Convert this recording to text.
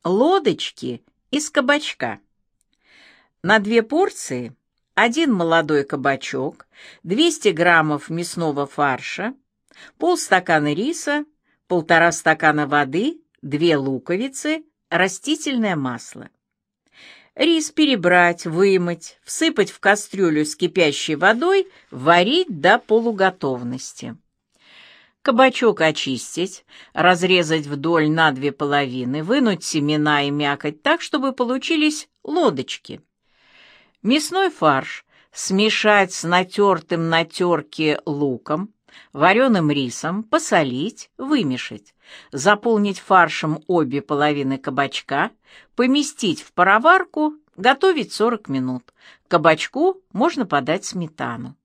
Лодочки из кабачка. На 2 порции 1 молодой кабачок, 200 граммов мясного фарша, полстакана риса, 1,5 стакана воды, 2 луковицы, растительное масло. Рис перебрать, вымыть, всыпать в кастрюлю с кипящей водой, варить до полуготовности. Кабачок очистить, разрезать вдоль на 2 половины, вынуть семена и мякоть так, чтобы получились лодочки. Мясной фарш смешать с натертым на терке луком, вареным рисом, посолить, вымешать, заполнить фаршем обе половины кабачка, поместить в пароварку, готовить 40 минут. К кабачку можно подать сметану.